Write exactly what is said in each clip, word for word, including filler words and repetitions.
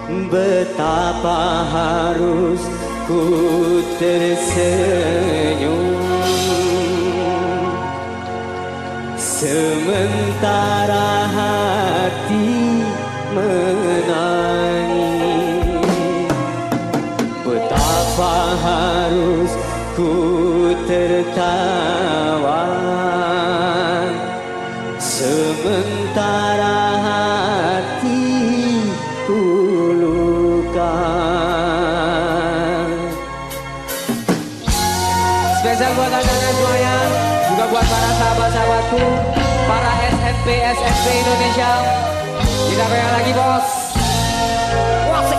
Betapa harus ku tersenyum sementara hati menangis. Betapa harus ku tertawa sementara hatiku luka. Spesial buat anak-anak semuanya, juga buat para sahabat-sahabatku, para S M P S M P Indonesia. Kita goyang lagi bos. Wasik.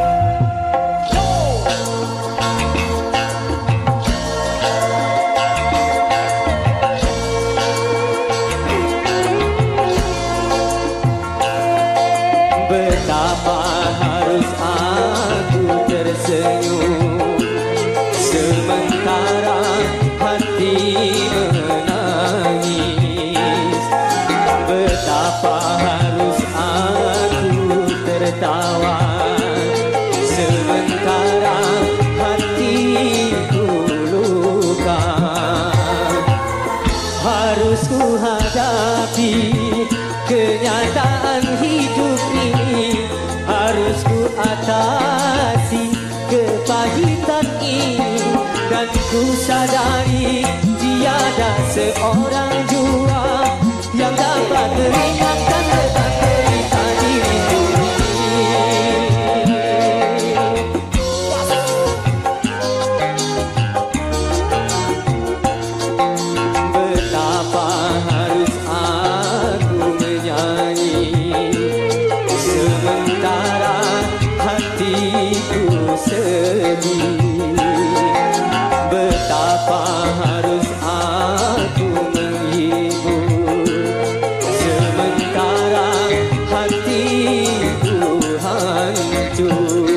Betapa harus aku tersenyum sementara hati menangis. Betapa harus aku tertawa sementara hatiku luka. Harus ku hadapi kenyataan hidup ini, harus ku atasi kepahitan ini, dan ku sadari tiada seorang jua yang dapat meringankan beban derita diriku ini. Betapa harus aku menyanyi sementara hatiku sedih. Betapa harus aku menghibur sementara hatiku hancur.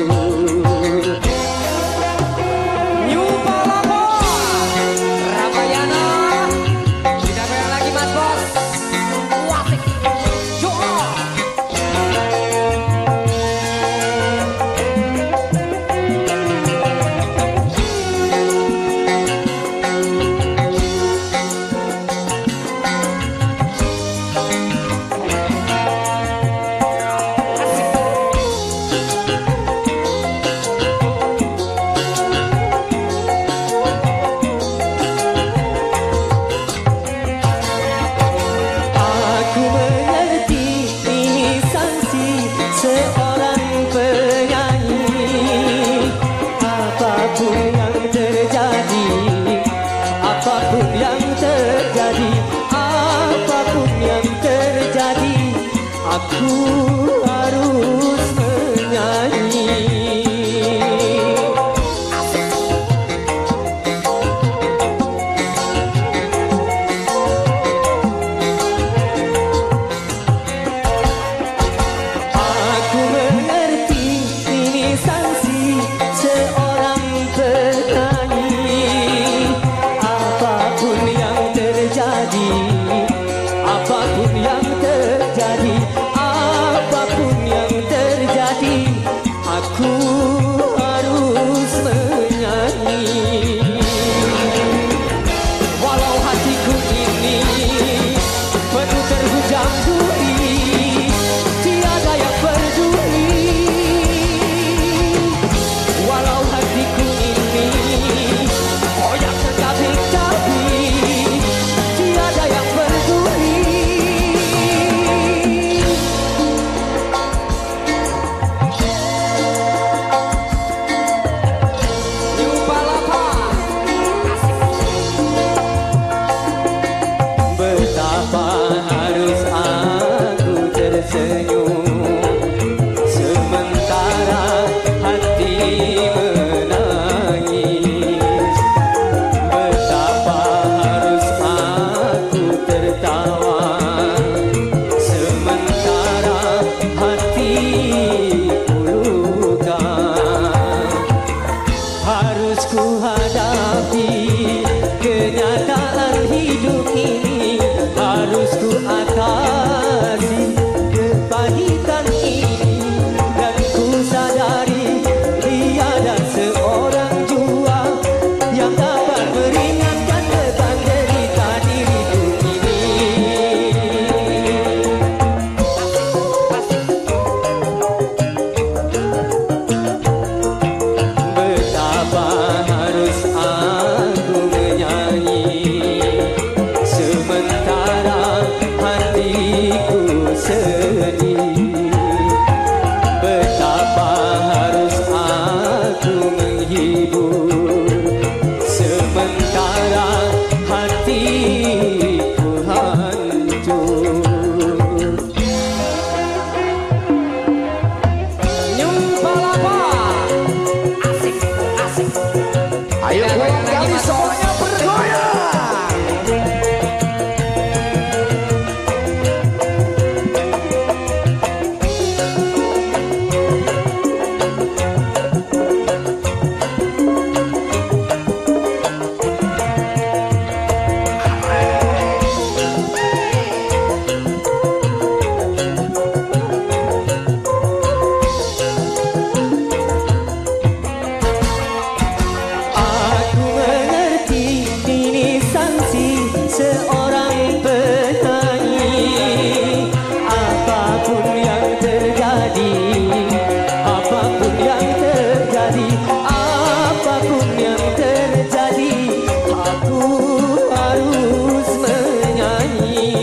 New Palapa, Ramayana. Kita goyang lagi mas bos. Wasik. Yo. Aku mengerti ini sanksi seorang penyanyi. Apapun yang terjadi, apapun yang terjadi, apapun yang terjadi, aku harus menyanyi. Aku mengerti ini sanksi seorang penyanyi. Apapun yang terjadi, apapun yang terjadi, apapun yang terjadi, aku harus menyanyi. Walau hatiku ini penuh terhujam bui, tiada yang peduli. Walau hatiku ini koyak tercabik-cabik, tiada yang peduli. New Palapa. Betapa harus aku tersenyum sementara hati menangis. Betapa harus aku tertawa sementara hatiku luka. Harus ku hadapi kenyataan hidup ini, harus ku atasi kepahitan Ayo Kita goyang goyang lagi, kali Mas semuanya Bos. bergoyang. Aku mengerti ini sanksi seorang penyanyi. Apapun yang terjadi, apapun yang terjadi, apapun yang terjadi, aku harus menyanyi.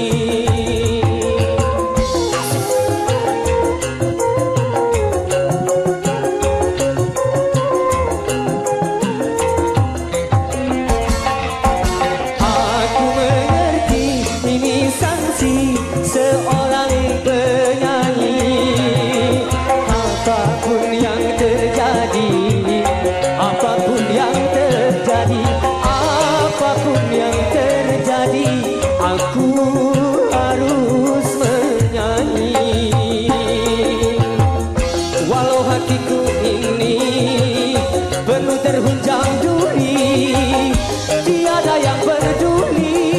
Aku mengerti ini sanksi seorang penyanyi. Apapun yang terjadi, apapun yang terjadi, apapun yang terjadi, aku harus menyanyi. Walau hatiku ini penuh terhunjam duri, tiada yang peduli.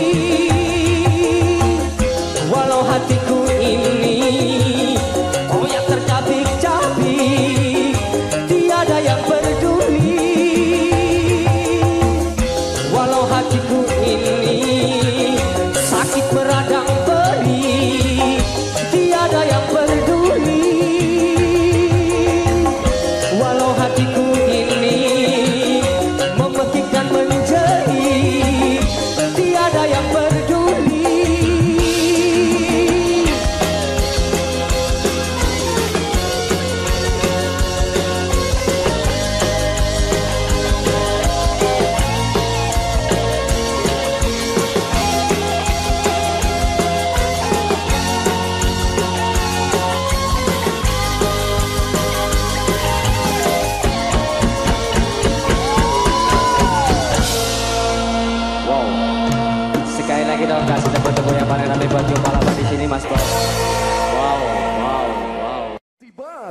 Walau hatiku ini koyak tercabik-cabik, tiada yang peduli. Walau hatiku ini sakit meradang perih, tiada yang peduli. Walau hatiku ini memekik dan menjerit, tiada yang peduli. Wow. Sekali lagi dong kasih tepuk-tepuk yang paling ramai buat Jumpa Lama di sini Mas Bos. Wow.